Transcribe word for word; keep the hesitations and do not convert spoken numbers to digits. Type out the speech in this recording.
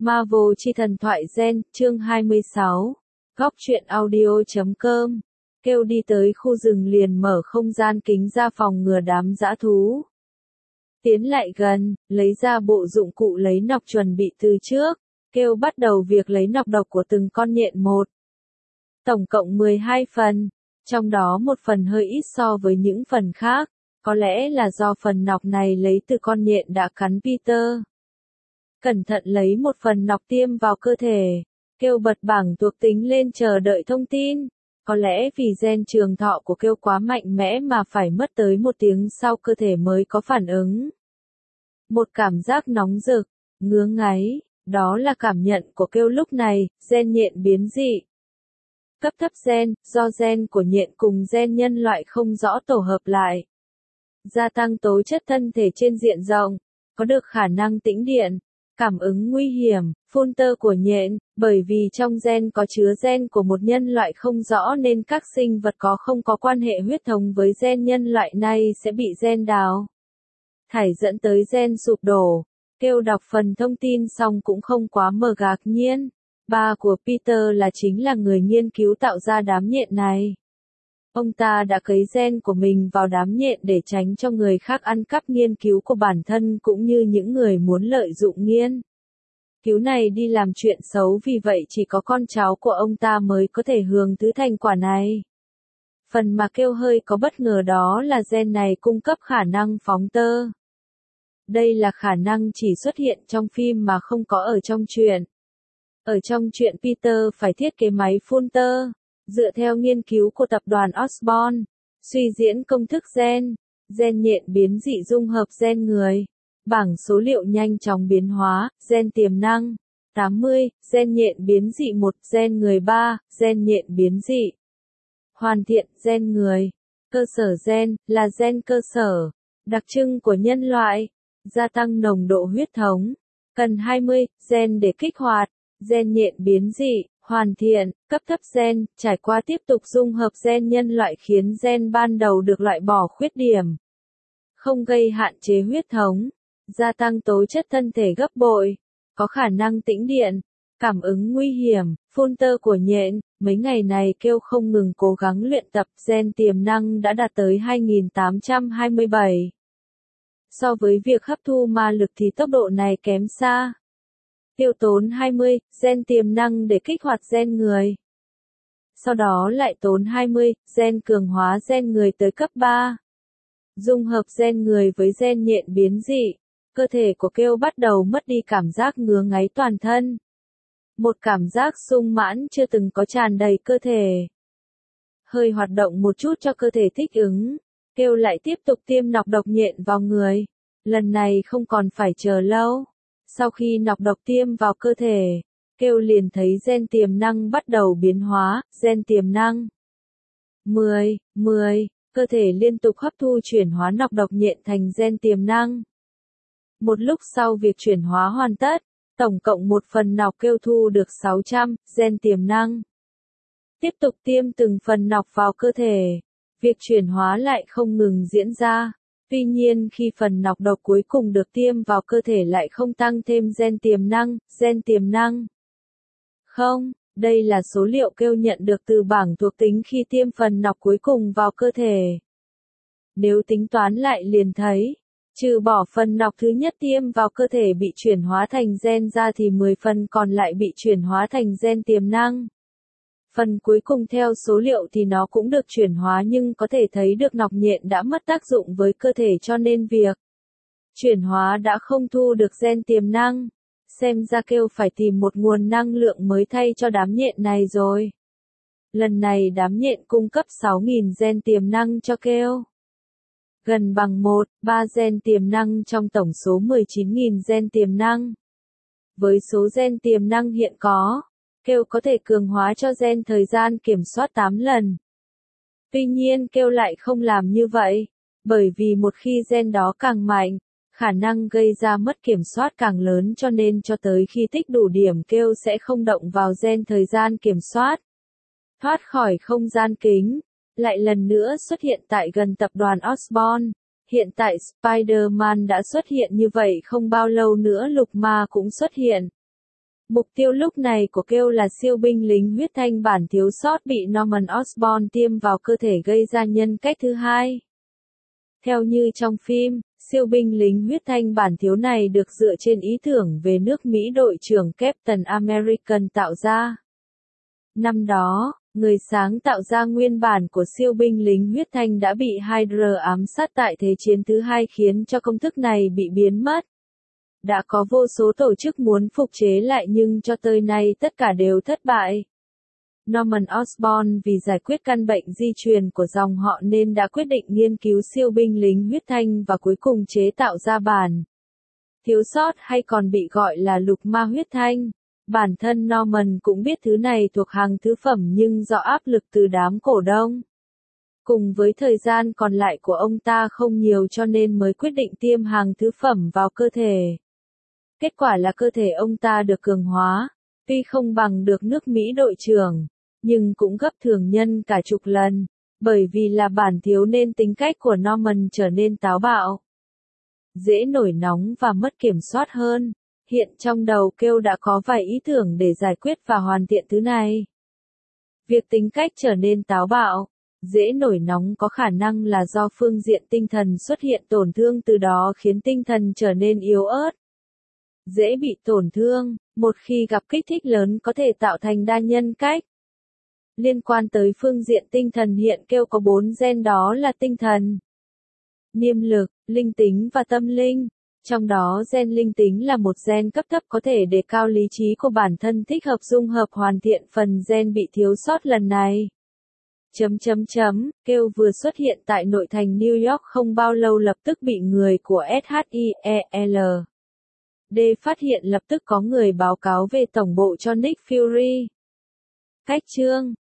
Marvel chi thần thoại gen, chương hai mươi sáu. Góc truyện audio chấm com. Kêu đi tới khu rừng liền mở không gian kính ra phòng ngừa đám dã thú. Tiến lại gần, lấy ra bộ dụng cụ lấy nọc chuẩn bị từ trước. Kêu bắt đầu việc lấy nọc độc của từng con nhện một. Tổng cộng mười hai phần, trong đó một phần hơi ít so với những phần khác. Có lẽ là do phần nọc này lấy từ con nhện đã cắn Peter. Cẩn thận lấy một phần nọc tiêm vào cơ thể. Kêu bật bảng thuộc tính lên chờ đợi thông tin. Có lẽ vì gen trường thọ của Kêu quá mạnh mẽ mà phải mất tới một tiếng sau cơ thể mới có phản ứng. Một cảm giác nóng rực, ngứa ngáy, đó là cảm nhận của Kêu lúc này, gen nhện biến dị. Cấp thấp gen, do gen của nhện cùng gen nhân loại không rõ tổ hợp lại. Gia tăng tố chất thân thể trên diện rộng, có được khả năng tĩnh điện, cảm ứng nguy hiểm, phun tơ của nhện, bởi vì trong gen có chứa gen của một nhân loại không rõ nên các sinh vật có không có quan hệ huyết thống với gen nhân loại này sẽ bị gen đào thải dẫn tới gen sụp đổ. Kêu đọc phần thông tin xong cũng không quá mờ ngạc nhiên. Ba của Peter là chính là người nghiên cứu tạo ra đám nhện này. Ông ta đã cấy gen của mình vào đám nhện để tránh cho người khác ăn cắp nghiên cứu của bản thân cũng như những người muốn lợi dụng nghiên cứu này đi làm chuyện xấu, vì vậy chỉ có con cháu của ông ta mới có thể hưởng thứ thành quả này. Phần mà Kêu hơi có bất ngờ đó là gen này cung cấp khả năng phóng tơ. Đây là khả năng chỉ xuất hiện trong phim mà không có ở trong truyện. Ở trong truyện Peter phải thiết kế máy phun tơ. Dựa theo nghiên cứu của tập đoàn Osborn, suy diễn công thức gen, gen nhện biến dị dung hợp gen người. Bảng số liệu nhanh chóng biến hóa, gen tiềm năng, tám mươi, gen nhện biến dị một, gen người ba, gen nhện biến dị. Hoàn thiện, gen người. Cơ sở gen, là gen cơ sở, đặc trưng của nhân loại. Gia tăng nồng độ huyết thống. Cần hai mươi, gen để kích hoạt, gen nhện biến dị. Hoàn thiện, cấp thấp gen, trải qua tiếp tục dung hợp gen nhân loại khiến gen ban đầu được loại bỏ khuyết điểm. Không gây hạn chế huyết thống, gia tăng tố chất thân thể gấp bội, có khả năng tĩnh điện, cảm ứng nguy hiểm, phun tơ của nhện. Mấy ngày này Kêu không ngừng cố gắng luyện tập, gen tiềm năng đã đạt tới hai nghìn tám trăm hai mươi bảy. So với việc hấp thu ma lực thì tốc độ này kém xa. Tiêu tốn hai mươi, gen tiềm năng để kích hoạt gen người. Sau đó lại tốn hai mươi, gen cường hóa gen người tới cấp ba. Dung hợp gen người với gen nhện biến dị. Cơ thể của Kêu bắt đầu mất đi cảm giác ngứa ngáy toàn thân. Một cảm giác sung mãn chưa từng có tràn đầy cơ thể. Hơi hoạt động một chút cho cơ thể thích ứng. Kêu lại tiếp tục tiêm nọc độc nhện vào người. Lần này không còn phải chờ lâu. Sau khi nọc độc tiêm vào cơ thể, Kêu liền thấy gen tiềm năng bắt đầu biến hóa, gen tiềm năng. mười, mười, cơ thể liên tục hấp thu chuyển hóa nọc độc nhện thành gen tiềm năng. Một lúc sau việc chuyển hóa hoàn tất, tổng cộng một phần nọc Kêu thu được sáu trăm, gen tiềm năng. Tiếp tục tiêm từng phần nọc vào cơ thể, việc chuyển hóa lại không ngừng diễn ra. Tuy nhiên khi phần nọc độc cuối cùng được tiêm vào cơ thể lại không tăng thêm gen tiềm năng, gen tiềm năng. Không, đây là số liệu Kêu nhận được từ bảng thuộc tính khi tiêm phần nọc cuối cùng vào cơ thể. Nếu tính toán lại liền thấy, trừ bỏ phần nọc thứ nhất tiêm vào cơ thể bị chuyển hóa thành gen ra thì mười phần còn lại bị chuyển hóa thành gen tiềm năng. Phần cuối cùng theo số liệu thì nó cũng được chuyển hóa nhưng có thể thấy được nọc nhện đã mất tác dụng với cơ thể cho nên việc chuyển hóa đã không thu được gen tiềm năng. Xem ra Kêu phải tìm một nguồn năng lượng mới thay cho đám nhện này rồi. Lần này đám nhện cung cấp sáu nghìn gen tiềm năng cho Kêu. Gần bằng một, ba gen tiềm năng trong tổng số mười chín nghìn gen tiềm năng. Với số gen tiềm năng hiện có, Kêu có thể cường hóa cho gen thời gian kiểm soát tám lần. Tuy nhiên Kêu lại không làm như vậy, bởi vì một khi gen đó càng mạnh, khả năng gây ra mất kiểm soát càng lớn cho nên cho tới khi tích đủ điểm Kêu sẽ không động vào gen thời gian kiểm soát. Thoát khỏi không gian kính, lại lần nữa xuất hiện tại gần tập đoàn Osborn. Hiện tại Spider-Man đã xuất hiện như vậy không bao lâu nữa Lục Ma cũng xuất hiện. Mục tiêu lúc này của Kale là siêu binh lính huyết thanh bản thiếu sót bị Norman Osborn tiêm vào cơ thể gây ra nhân cách thứ hai. Theo như trong phim, siêu binh lính huyết thanh bản thiếu này được dựa trên ý tưởng về nước Mỹ đội trưởng Captain American tạo ra. Năm đó, người sáng tạo ra nguyên bản của siêu binh lính huyết thanh đã bị Hydra ám sát tại Thế chiến thứ hai khiến cho công thức này bị biến mất. Đã có vô số tổ chức muốn phục chế lại nhưng cho tới nay tất cả đều thất bại. Norman Osborn vì giải quyết căn bệnh di truyền của dòng họ nên đã quyết định nghiên cứu siêu binh lính huyết thanh và cuối cùng chế tạo ra bản thiếu sót hay còn bị gọi là lục ma huyết thanh. Bản thân Norman cũng biết thứ này thuộc hàng thứ phẩm nhưng do áp lực từ đám cổ đông, cùng với thời gian còn lại của ông ta không nhiều cho nên mới quyết định tiêm hàng thứ phẩm vào cơ thể. Kết quả là cơ thể ông ta được cường hóa, tuy không bằng được nước Mỹ đội trưởng, nhưng cũng gấp thường nhân cả chục lần, bởi vì là bản thiếu nên tính cách của Norman trở nên táo bạo, dễ nổi nóng và mất kiểm soát hơn. Hiện trong đầu Kale đã có vài ý tưởng để giải quyết và hoàn thiện thứ này. Việc tính cách trở nên táo bạo, dễ nổi nóng có khả năng là do phương diện tinh thần xuất hiện tổn thương từ đó khiến tinh thần trở nên yếu ớt, dễ bị tổn thương, một khi gặp kích thích lớn có thể tạo thành đa nhân cách. Liên quan tới phương diện tinh thần hiện Kale có bốn gen đó là tinh thần, niệm lực, linh tính và tâm linh. Trong đó gen linh tính là một gen cấp thấp có thể đề cao lý trí của bản thân thích hợp dung hợp hoàn thiện phần gen bị thiếu sót lần này. Chấm chấm chấm, Kale vừa xuất hiện tại nội thành New York không bao lâu lập tức bị người của ét hát i e lờ đê phát hiện lập tức có người báo cáo về tổng bộ cho Nick Fury. Cách chương